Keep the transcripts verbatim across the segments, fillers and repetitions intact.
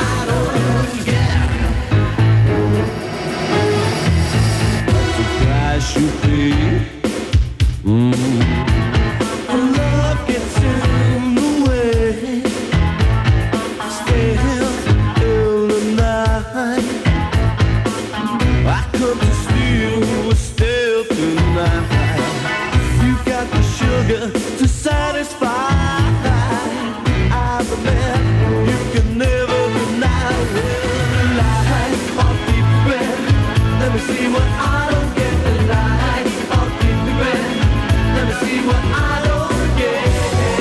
I don't get. That's the price you pay. Mm. Love gets in the way. Stay here in the night. I come to steal with stale tonight. You got the sugar to satisfy. I'm the man you can never deny. The light of deep red. Let me see what I don't get. The light of deep red. Let me see what I don't get.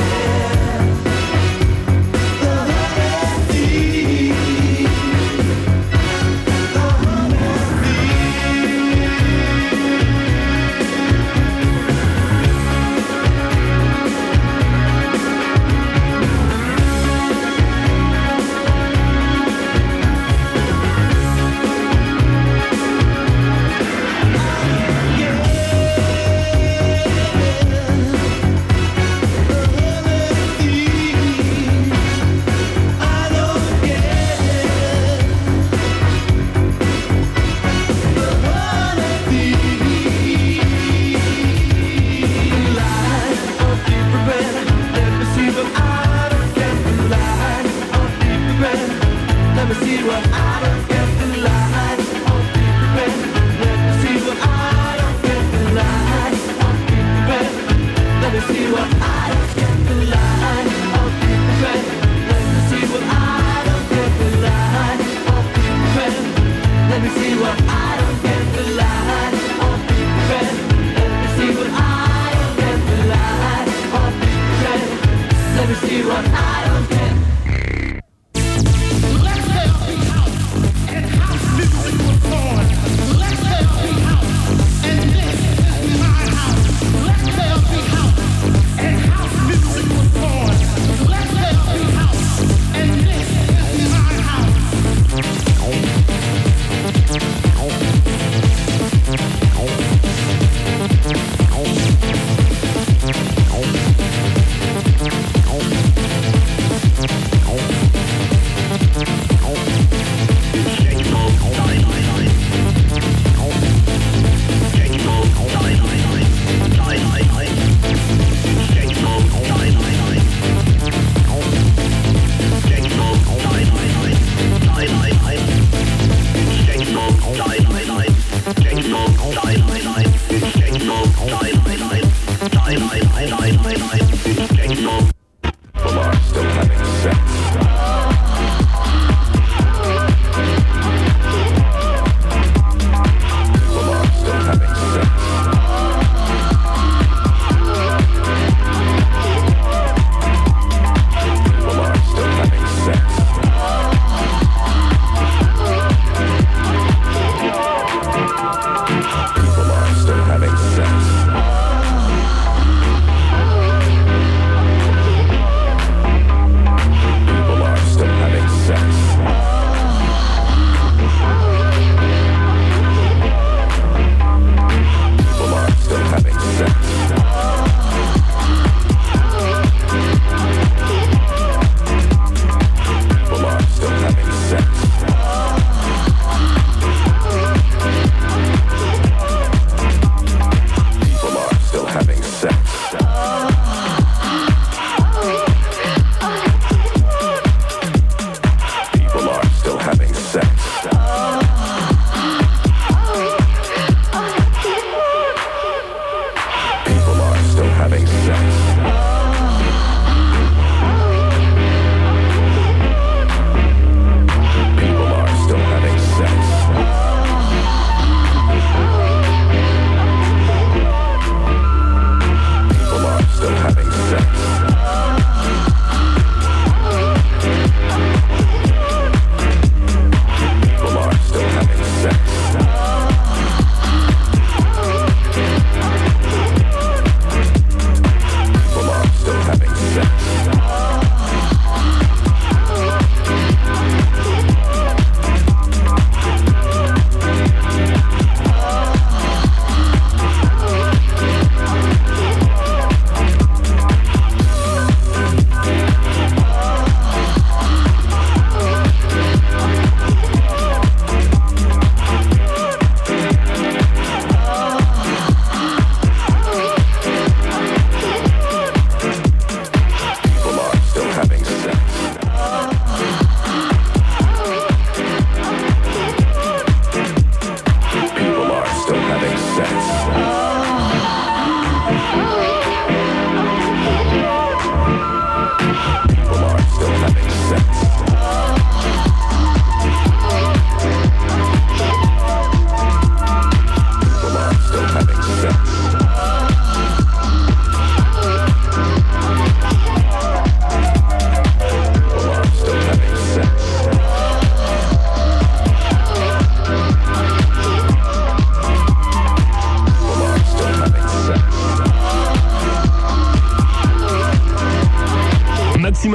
The honey thief. The honey thief. Let me see what I don't get. The light of deep red. Let me see what I don't get. The light of deep red. Let me see what I don't get. The light of deep red. Let me see what I don't get. The light of deep red. Let me see what I don't get. The light of deep red. Let me see what I don't get. The light of deep red. Let me see what I don't get.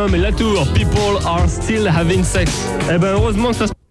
Maximum et Latour, People are still having sex. Eh ben heureusement que ça se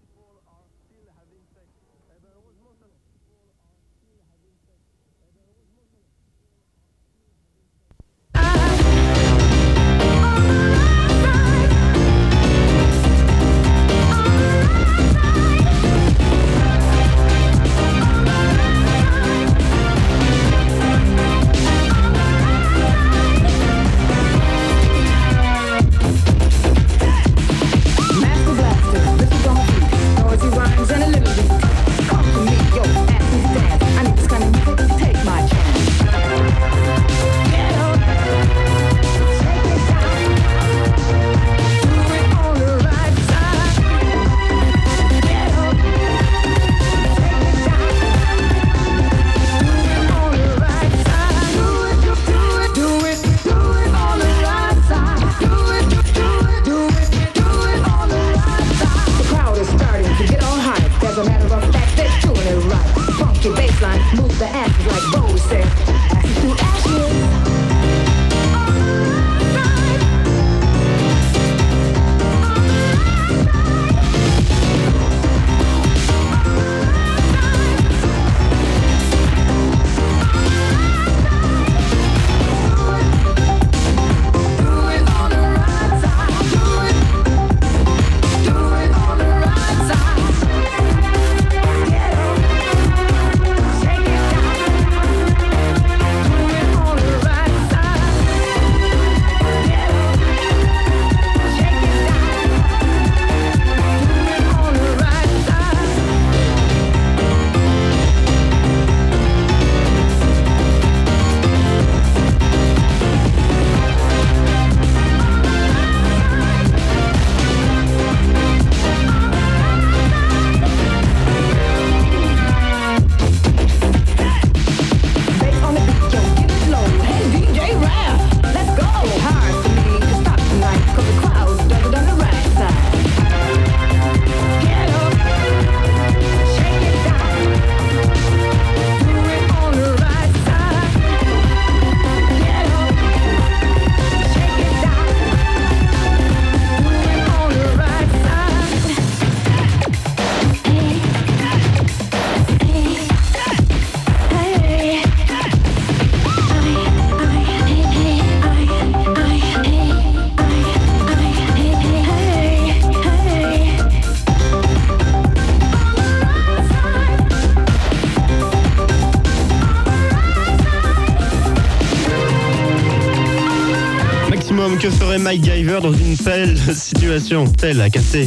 que ferait Mike Giver dans une telle situation, telle à casser.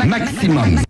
Maximum.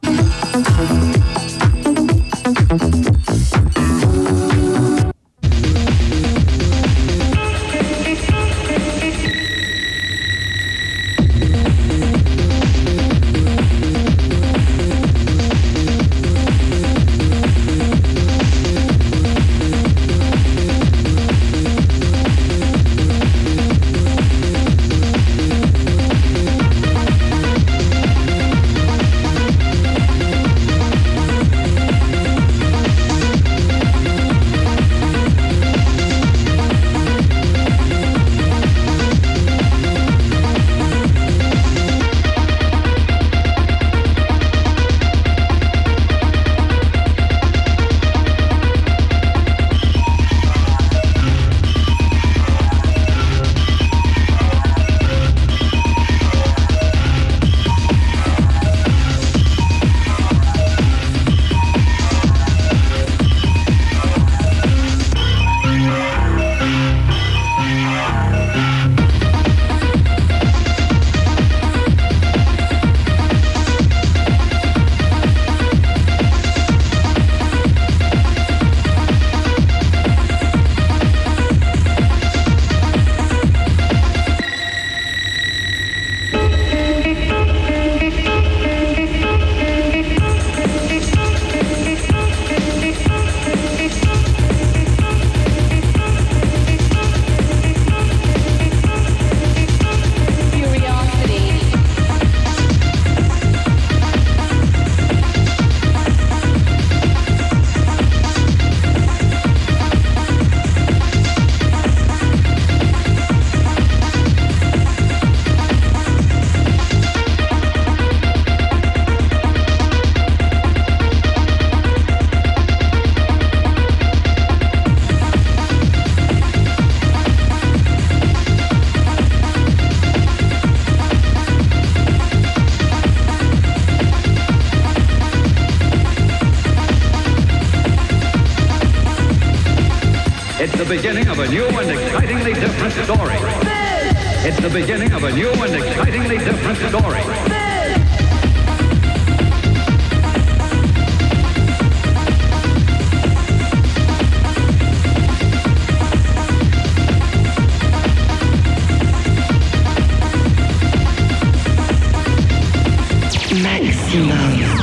Beginning of a new and excitingly different story. It's the beginning of a new and excitingly different story. Maximum.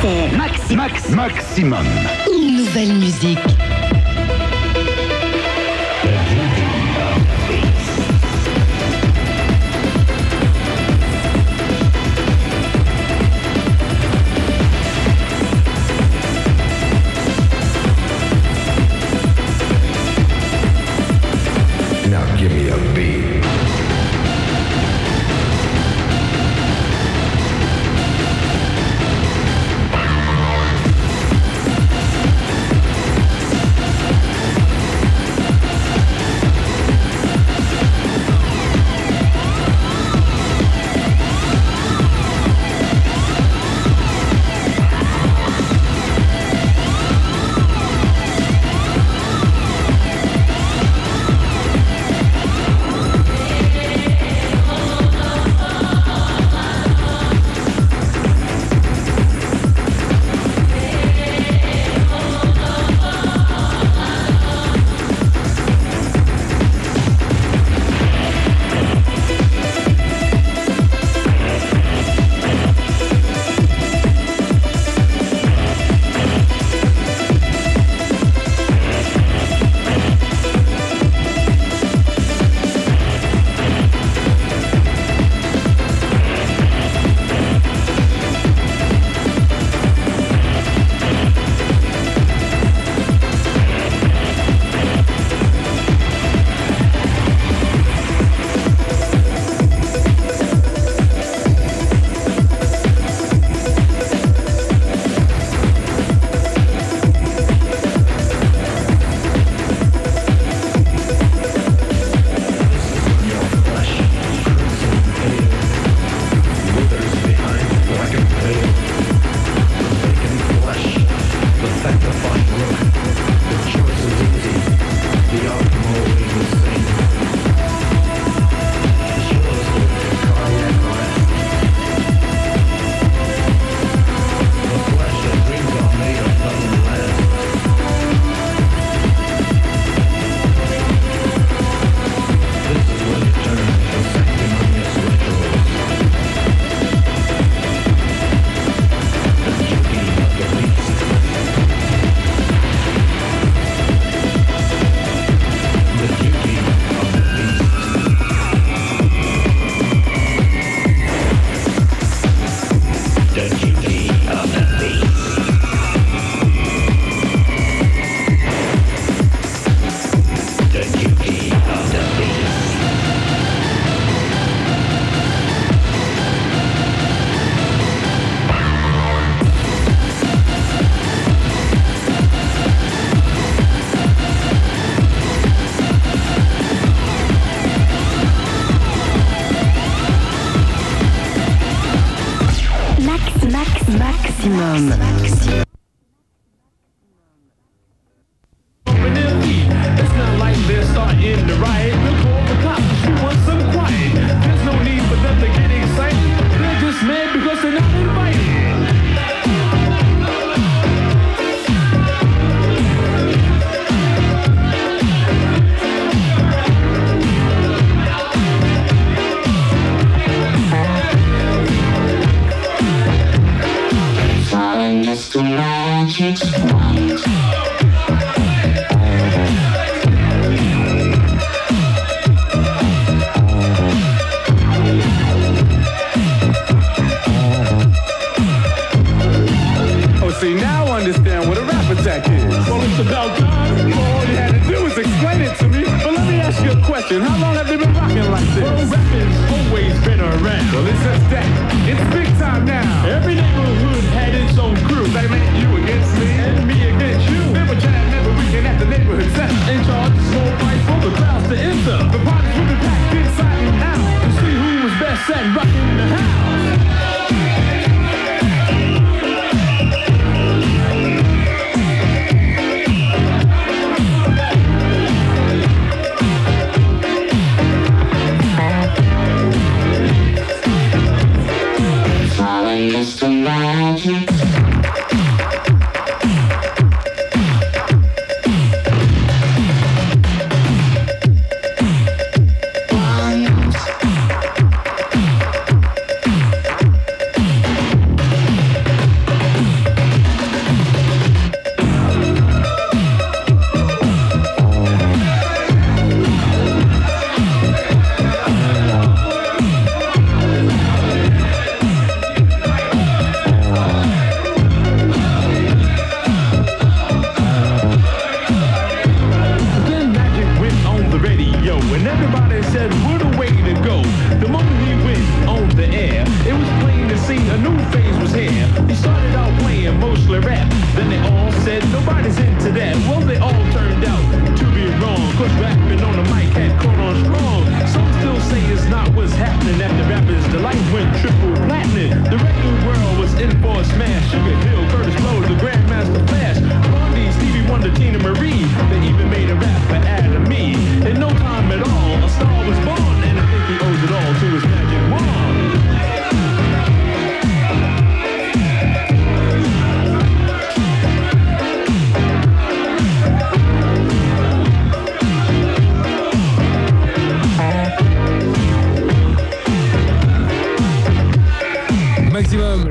C'est Maxi Max Maximum. une nouvelle musique. Now give me a beat. Maximum. It's not like they're starting to riot. They'll call the cops. She wants some quiet. There's no need for them to get excited. They're just mad because they're not invited. See, now I understand what a rap attack is. Well, it's about time. All you had to do was explain it to me. But let me ask you a question. How long have they been rocking like this? Well, rapping's always been around. Well, it's just that. It's big time now. Every neighborhood had its own crew. They meant you against me and me against you. Never jam every weekend at the neighborhood center. In charge of small fights for the crowds to enter. The parties will be packed inside and out to see who was best at rocking the house. went triple platinum. The record world was in for a smash. Sugar Hill, Curtis Blow, the Grandmaster Flash, Blondie, Stevie Wonder, Tina Marie. They even made a rap for Adam Me. In no time at all, a star was born, and I think he owes it all to his magic wand. Maximum.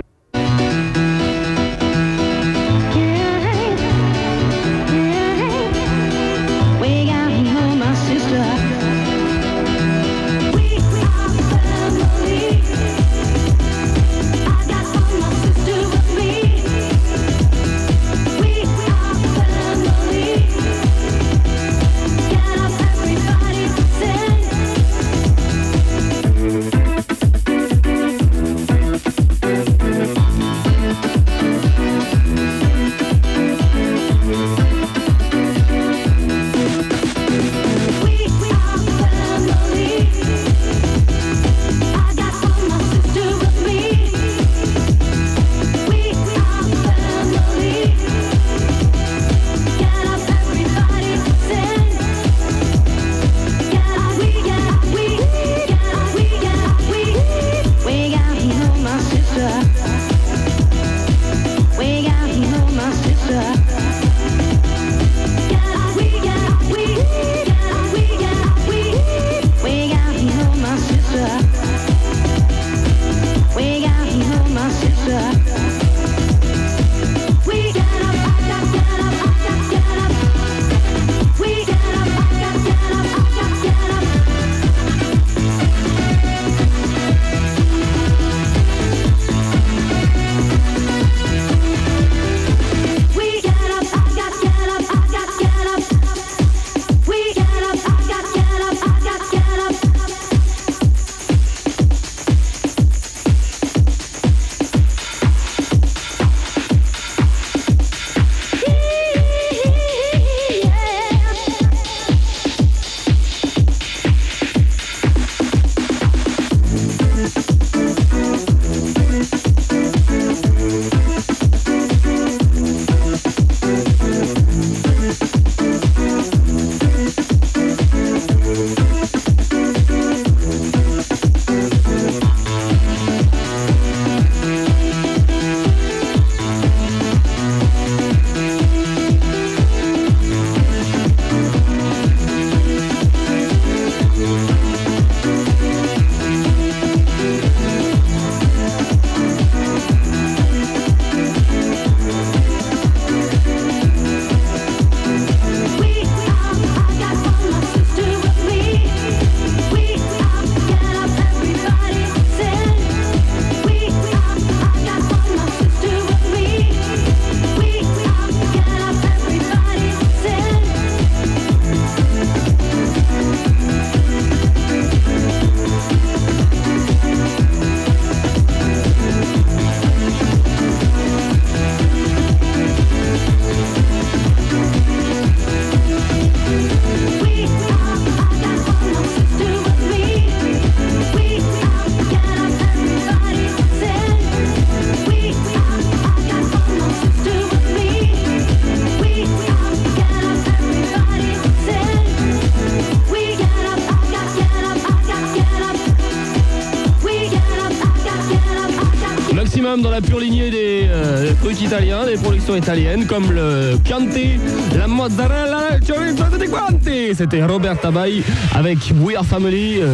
Dans la pure lignée des euh, trucs italiens, des productions italiennes comme le Chianti, la mozzarella, chorizo tutti quanti. C'était Roberta Bai avec We Are Family. Euh,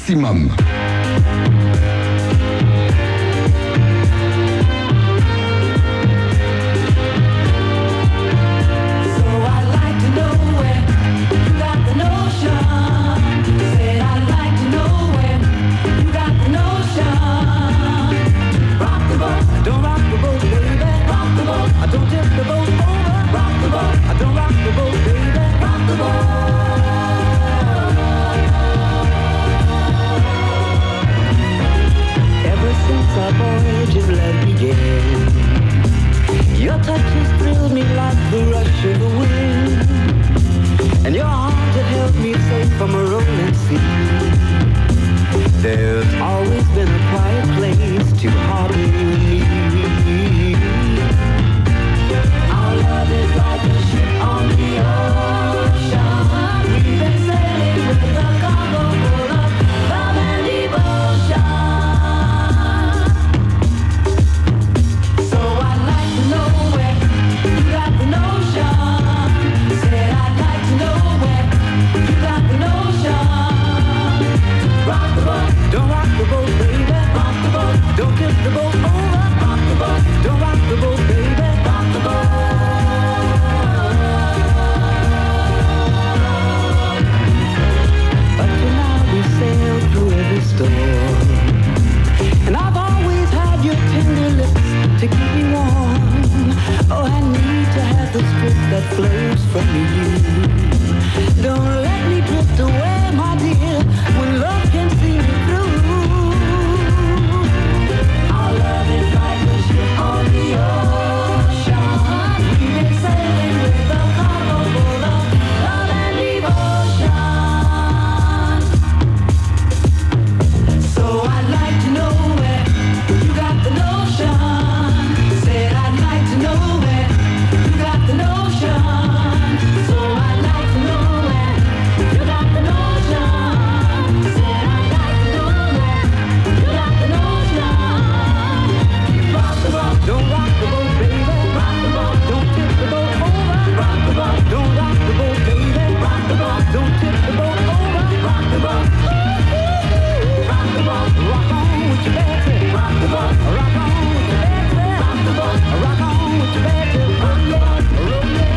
Maximum. Your touch has thrilled me like the rush of the wind, and your arms have held me safe from a rolling sea. There's always been a quiet place to harbor you and me. Our love is like a ship on the ocean. We've been sailing with a cargo full of love and devotion. Don't rock the boat, baby. Rock the boat. Don't tip the boat over. Rock the boat. Don't rock the boat, baby. Rock the boat. Up to now we sailed through every storm, and I've always had your tender lips to keep me warm. Oh, I need to have the strength that flows from you. Don't let me drift away, my dear, when love can see me through. Our love is like a ship on the ocean. We've been sailing with a cargo full of love and devotion. So I'd like to know where you got the notion. Said I'd like to know where you got the notion. So I'd like to know where you got the notion. Said I'd like to know where you got the notion. Rock the boat, don't rock the boat, baby. Rock the boat, don't tip the boat over. Rock the boat, don't rock the boat, baby. Rock the boat, don't tip the boat over. Rock the boat, rock the boat, rock on with your bad tip. Rock the boat, rock on with your bad tip. Rock the boat, rock on with your bad tip. Rock the boat, roll it.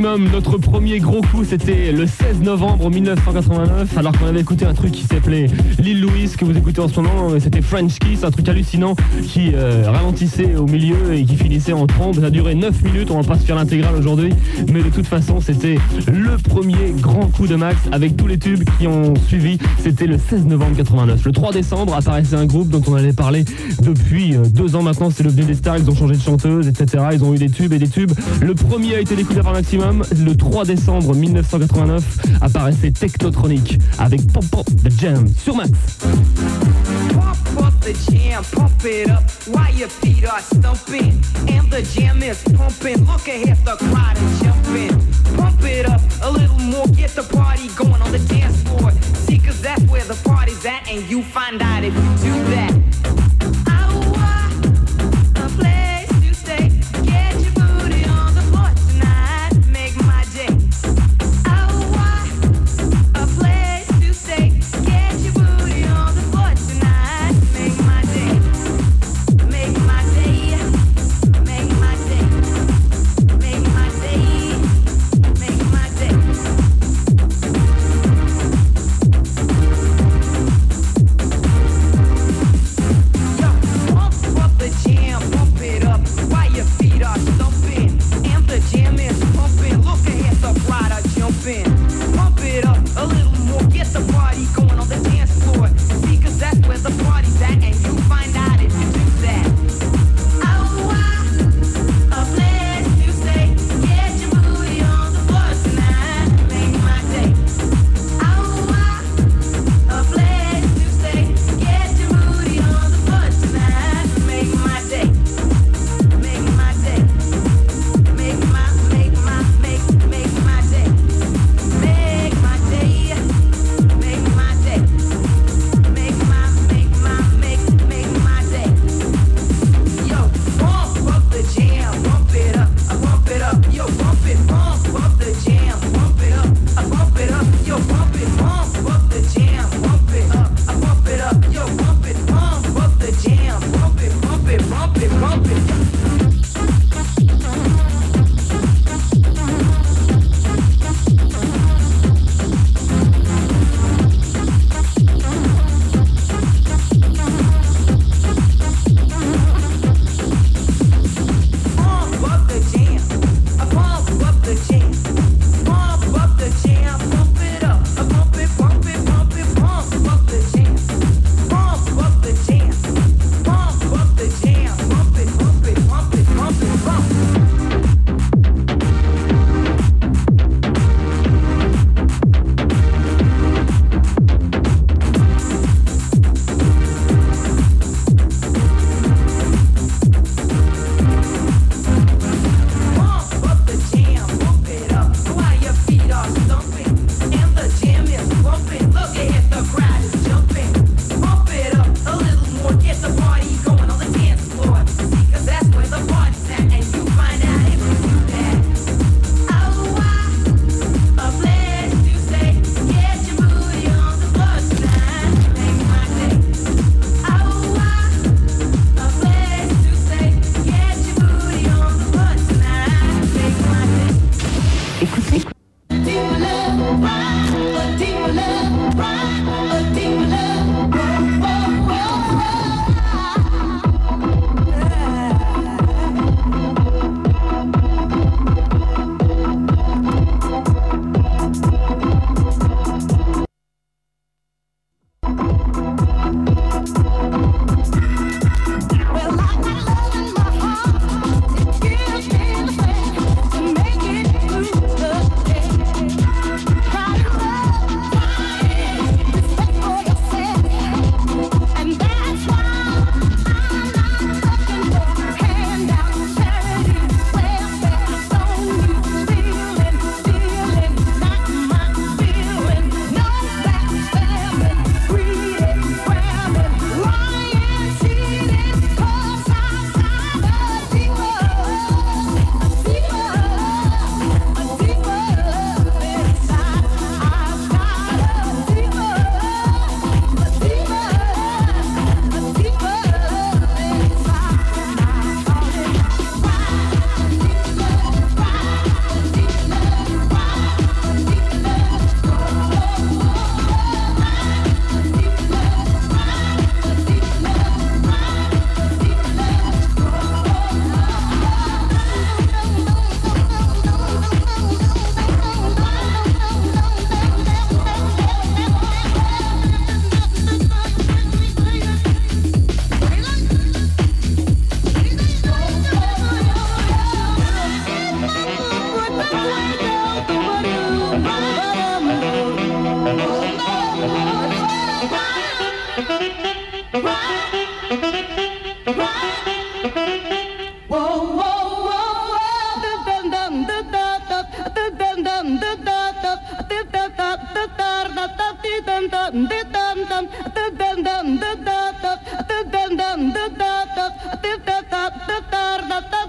Maximum, notre premier gros coup, c'était le seize novembre mille neuf cent quatre-vingt-neuf, alors qu'on avait écouté un truc qui s'appelait Lil Louis, que vous écoutez en ce moment. C'était French Kiss, un truc hallucinant qui euh, ralentissait au milieu et qui finissait en trombe. Ça a duré neuf minutes, on va pas se faire l'intégrale aujourd'hui, mais de toute façon, c'était le premier grand coup de Max avec tous les tubes qui ont suivi. C'était le seize novembre quatre-vingt-neuf. Le trois décembre apparaissait un groupe dont on allait parler depuis deux ans maintenant. C'est devenu des stars, ils ont changé de chanteuse, et cetera. Ils ont eu des tubes et des tubes. Le premier a été découvert par Maximum. Le trois décembre mille neuf cent quatre-vingt-neuf apparaissait Technotronic avec Pop Pop The Jam sur Max. Pump up the jam, pump it up while your feet are stumping. And the jam is pumping. Look ahead, the crowd is jumping. Pump it up a little more, get the party going on the dance floor. See, cause that's where the party's at, and you find out if you do that. I want a place to stay. Get your booty on the floor tonight. Make my day. I want a place to stay. Get your booty on the floor tonight. Make my day. Make my day. Make my day. Make my day. Make my day.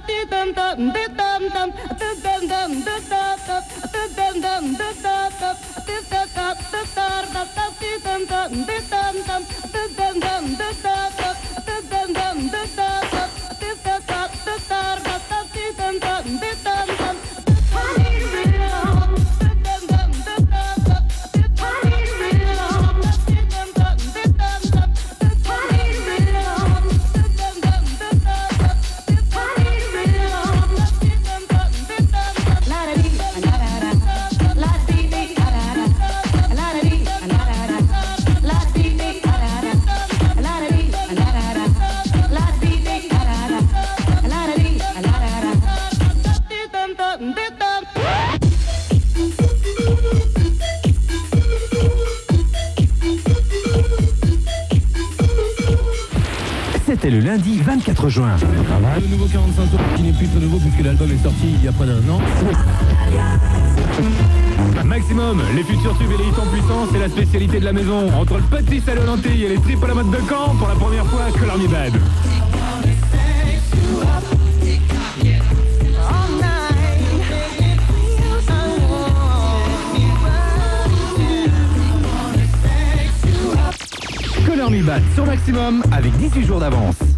C'était le lundi vingt-quatre juin. Le nouveau quarante-cinq tours qui n'est plus très nouveau puisque l'album est sorti il y a près d'un an. Maximum, les futurs tubes et les hits en puissance, c'est la spécialité de la maison. Entre le petit salé aux lentilles et les tripes à la mode de Caen, pour la première fois, Color Me Badd. Color Me Badd sur Maximum avec dix-huit jours d'avance.